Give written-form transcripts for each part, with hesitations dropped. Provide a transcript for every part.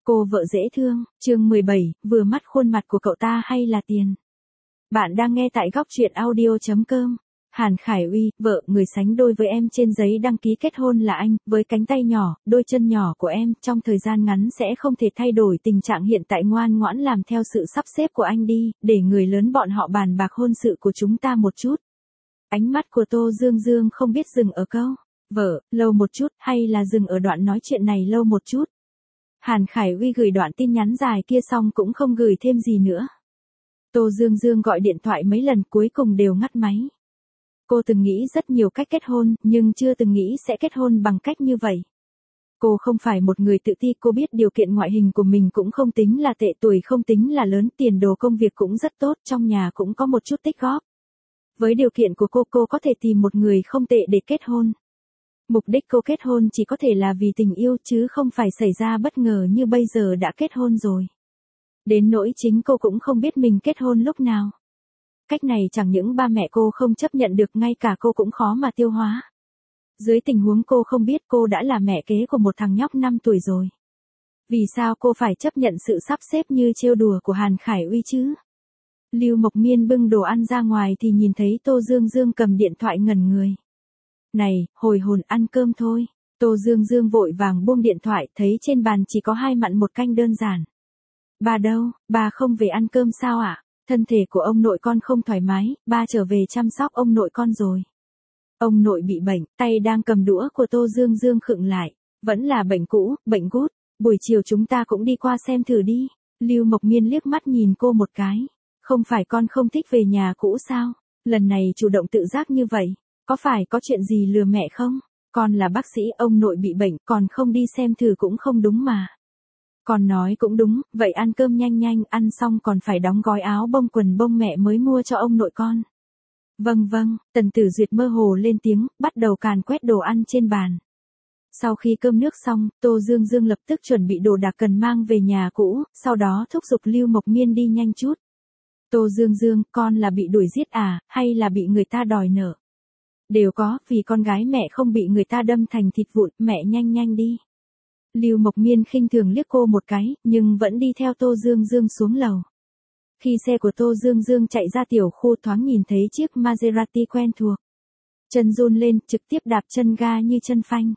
Cô vợ dễ thương, chương 17, vừa mắt khuôn mặt của cậu ta hay là tiền? Bạn đang nghe tại góc truyện audio.com. Hàn Khải Uy, vợ, người sánh đôi với em trên giấy đăng ký kết hôn là anh, với cánh tay nhỏ, đôi chân nhỏ của em, trong thời gian ngắn sẽ không thể thay đổi tình trạng hiện tại, ngoan ngoãn làm theo sự sắp xếp của anh đi, để người lớn bọn họ bàn bạc hôn sự của chúng ta một chút. Ánh mắt của Tô Dương Dương không biết dừng ở câu, vợ, lâu một chút, hay là dừng ở đoạn nói chuyện này lâu một chút. Hàn Khải Uy gửi đoạn tin nhắn dài kia xong cũng không gửi thêm gì nữa. Tô Dương Dương gọi điện thoại mấy lần cuối cùng đều ngắt máy. Cô từng nghĩ rất nhiều cách kết hôn, nhưng chưa từng nghĩ sẽ kết hôn bằng cách như vậy. Cô không phải một người tự ti, cô biết điều kiện ngoại hình của mình cũng không tính là tệ, tuổi không tính là lớn, tiền đồ công việc cũng rất tốt, trong nhà cũng có một chút tích góp. Với điều kiện của cô có thể tìm một người không tệ để kết hôn. Mục đích cô kết hôn chỉ có thể là vì tình yêu chứ không phải xảy ra bất ngờ như bây giờ đã kết hôn rồi. Đến nỗi chính cô cũng không biết mình kết hôn lúc nào. Cách này chẳng những ba mẹ cô không chấp nhận được, ngay cả cô cũng khó mà tiêu hóa. Dưới tình huống cô không biết cô đã là mẹ kế của một thằng nhóc 5 tuổi rồi. Vì sao cô phải chấp nhận sự sắp xếp như trêu đùa của Hàn Khải Uy chứ? Lưu Mộc Miên bưng đồ ăn ra ngoài thì nhìn thấy Tô Dương Dương cầm điện thoại ngẩn người. Này, hồi hồn, ăn cơm thôi. Tô Dương Dương vội vàng buông điện thoại, thấy trên bàn chỉ có 2 mặn 1 canh đơn giản. Ba đâu, ba không về ăn cơm sao ạ? Thân thể của ông nội con không thoải mái, ba trở về chăm sóc ông nội con rồi. Ông nội bị bệnh, tay đang cầm đũa của Tô Dương Dương khựng lại. Vẫn là bệnh cũ, bệnh gút. Buổi chiều chúng ta cũng đi qua xem thử đi. Lưu Mộc Miên liếc mắt nhìn cô một cái. Không phải con không thích về nhà cũ sao? Lần này chủ động tự giác như vậy. Có phải có chuyện gì lừa mẹ không? Con là bác sĩ, ông nội bị bệnh, còn không đi xem thử cũng không đúng mà. Con nói cũng đúng, vậy ăn cơm nhanh nhanh, ăn xong còn phải đóng gói áo bông quần bông mẹ mới mua cho ông nội con. Vâng vâng, Tần Tử Duyệt mơ hồ lên tiếng, bắt đầu càn quét đồ ăn trên bàn. Sau khi cơm nước xong, Tô Dương Dương lập tức chuẩn bị đồ đạc cần mang về nhà cũ, sau đó thúc giục Lưu Mộc Miên đi nhanh chút. Tô Dương Dương, con là bị đuổi giết à, hay là bị người ta đòi nợ? Đều có, vì con gái mẹ không bị người ta đâm thành thịt vụn, mẹ nhanh nhanh đi. Lưu Mộc Miên khinh thường liếc cô một cái, nhưng vẫn đi theo Tô Dương Dương xuống lầu. Khi xe của Tô Dương Dương chạy ra tiểu khu, thoáng nhìn thấy chiếc Maserati quen thuộc. Chân run lên, trực tiếp đạp chân ga như chân phanh.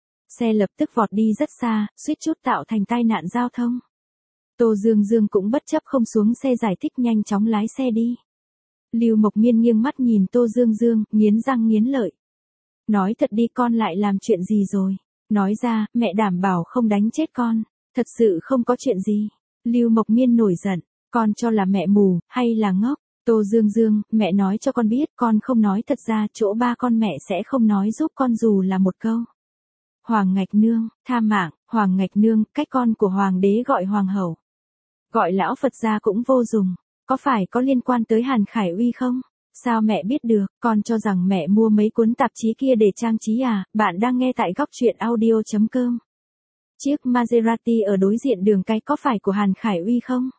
Xe lập tức vọt đi rất xa, suýt chút tạo thành tai nạn giao thông. Tô Dương Dương cũng bất chấp không xuống xe giải thích, nhanh chóng lái xe đi. Lưu Mộc Miên nghiêng mắt nhìn Tô Dương Dương, nghiến răng nghiến lợi. Nói thật đi, con lại làm chuyện gì rồi? Nói ra, mẹ đảm bảo không đánh chết con. Thật sự không có chuyện gì. Lưu Mộc Miên nổi giận. Con cho là mẹ mù, hay là ngốc? Tô Dương Dương, mẹ nói cho con biết, con không nói thật ra, chỗ ba con mẹ sẽ không nói giúp con dù là một câu. Hoàng Ngạch Nương, tha mạng, Hoàng Ngạch Nương, cách con của Hoàng đế gọi Hoàng hậu. Gọi lão Phật ra cũng vô dụng. Có phải có liên quan tới Hàn Khải Uy không? Sao mẹ biết được? Con cho rằng mẹ mua mấy cuốn tạp chí kia để trang trí à? Bạn đang nghe tại góc truyện audio.com. Chiếc Maserati ở đối diện đường cái có phải của Hàn Khải Uy không?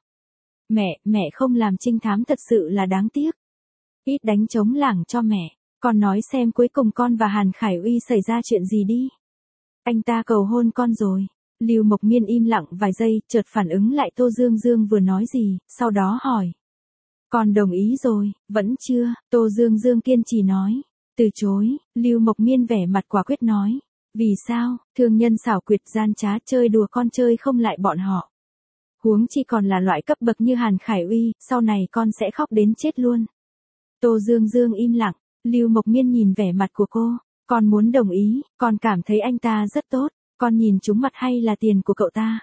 Mẹ không làm trinh thám thật sự là đáng tiếc. Ít đánh trống lảng cho mẹ. Con nói xem cuối cùng con và Hàn Khải Uy xảy ra chuyện gì đi. Anh ta cầu hôn con rồi. Lưu Mộc Miên im lặng vài giây, chợt phản ứng lại Tô Dương Dương vừa nói gì, sau đó hỏi. Con đồng ý rồi, vẫn chưa? Tô Dương Dương kiên trì nói. Từ chối, Lưu Mộc Miên vẻ mặt quả quyết nói. Vì sao? Thương nhân xảo quyệt gian trá, chơi đùa con chơi không lại bọn họ. Huống chi còn là loại cấp bậc như Hàn Khải Uy, sau này con sẽ khóc đến chết luôn. Tô Dương Dương im lặng, Lưu Mộc Miên nhìn vẻ mặt của cô. Con muốn đồng ý, con cảm thấy anh ta rất tốt. Con nhìn trúng mặt hay là tiền của cậu ta?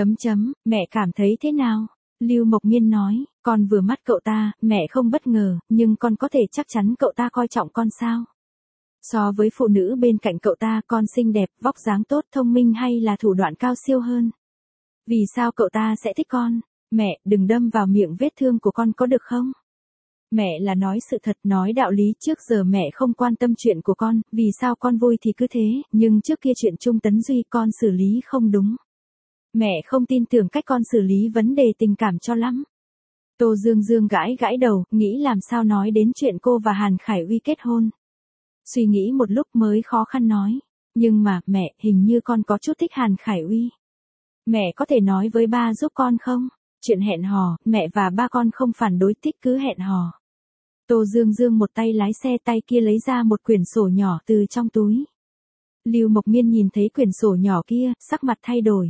Mẹ cảm thấy thế nào? Lưu Mộc Miên nói, con vừa mắt cậu ta, mẹ không bất ngờ, nhưng con có thể chắc chắn cậu ta coi trọng con sao? So với phụ nữ bên cạnh cậu ta, con xinh đẹp, vóc dáng tốt, thông minh hay là thủ đoạn cao siêu hơn? Vì sao cậu ta sẽ thích con? Mẹ, đừng đâm vào miệng vết thương của con có được không? Mẹ là nói sự thật, nói đạo lý, trước giờ mẹ không quan tâm chuyện của con, vì sao con vui thì cứ thế, nhưng trước kia chuyện Trung Tấn Duy con xử lý không đúng. Mẹ không tin tưởng cách con xử lý vấn đề tình cảm cho lắm. Tô Dương Dương gãi gãi đầu, nghĩ làm sao nói đến chuyện cô và Hàn Khải Uy kết hôn. Suy nghĩ một lúc mới khó khăn nói. Nhưng mà, mẹ, hình như con có chút thích Hàn Khải Uy. Mẹ có thể nói với ba giúp con không? Chuyện hẹn hò, mẹ và ba con không phản đối, tích cứ hẹn hò. Tô Dương Dương một tay lái xe, tay kia lấy ra một quyển sổ nhỏ từ trong túi. Lưu Mộc Miên nhìn thấy quyển sổ nhỏ kia, sắc mặt thay đổi.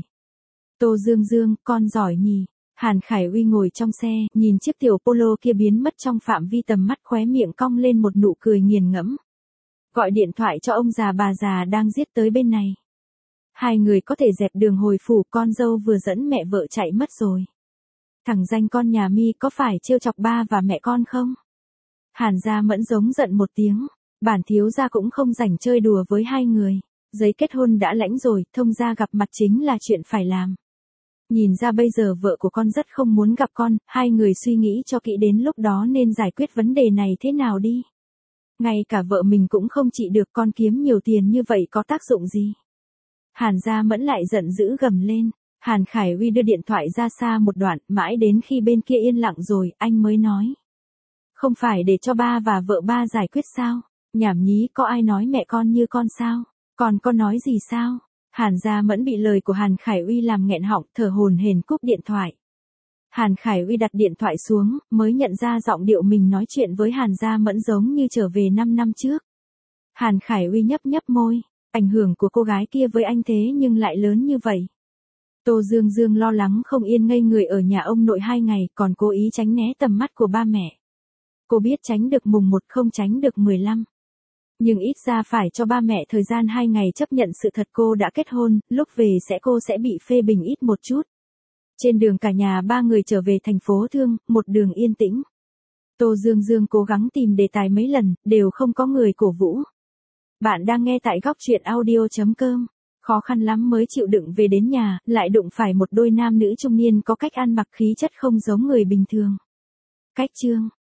Tô Dương Dương, con giỏi nhỉ. Hàn Khải Uy ngồi trong xe, nhìn chiếc tiểu Polo kia biến mất trong phạm vi tầm mắt, khóe miệng cong lên một nụ cười nghiền ngẫm. Gọi điện thoại cho ông già bà già đang giết tới bên này. Hai người có thể dẹp đường hồi phủ, con dâu vừa dẫn mẹ vợ chạy mất rồi. Thằng danh con nhà mi có phải trêu chọc ba và mẹ con không? Hàn Gia Mẫn giống giận một tiếng, bản thiếu gia cũng không rảnh chơi đùa với hai người. Giấy kết hôn đã lãnh rồi, thông gia gặp mặt chính là chuyện phải làm. Nhìn ra bây giờ vợ của con rất không muốn gặp con, hai người suy nghĩ cho kỹ đến lúc đó nên giải quyết vấn đề này thế nào đi. Ngay cả vợ mình cũng không trị được, con kiếm nhiều tiền như vậy có tác dụng gì? Hàn Gia Mẫn lại giận dữ gầm lên. Hàn Khải Uy đưa điện thoại ra xa một đoạn, mãi đến khi bên kia yên lặng rồi, anh mới nói. Không phải để cho ba và vợ ba giải quyết sao? Nhảm nhí, có ai nói mẹ con như con sao? Còn con nói gì sao? Hàn Gia Mẫn bị lời của Hàn Khải Uy làm nghẹn họng, thở hổn hển cúp điện thoại. Hàn Khải Uy đặt điện thoại xuống, mới nhận ra giọng điệu mình nói chuyện với Hàn Gia Mẫn giống như trở về 5 năm trước. Hàn Khải Uy nhấp nhấp môi, ảnh hưởng của cô gái kia với anh thế nhưng lại lớn như vậy. Tô Dương Dương lo lắng không yên, ngây người ở nhà ông nội 2 ngày, còn cố ý tránh né tầm mắt của ba mẹ. Cô biết tránh được mùng 1 không tránh được 15. Nhưng ít ra phải cho ba mẹ thời gian 2 ngày chấp nhận sự thật cô đã kết hôn, lúc về cô sẽ bị phê bình ít một chút. Trên đường cả nhà ba người trở về thành phố Thương, một đường yên tĩnh. Tô Dương Dương cố gắng tìm đề tài mấy lần, đều không có người cổ vũ. Bạn đang nghe tại góc truyện audio.com. Khó khăn lắm mới chịu đựng về đến nhà, lại đụng phải một đôi nam nữ trung niên có cách ăn mặc khí chất không giống người bình thường. Cách chương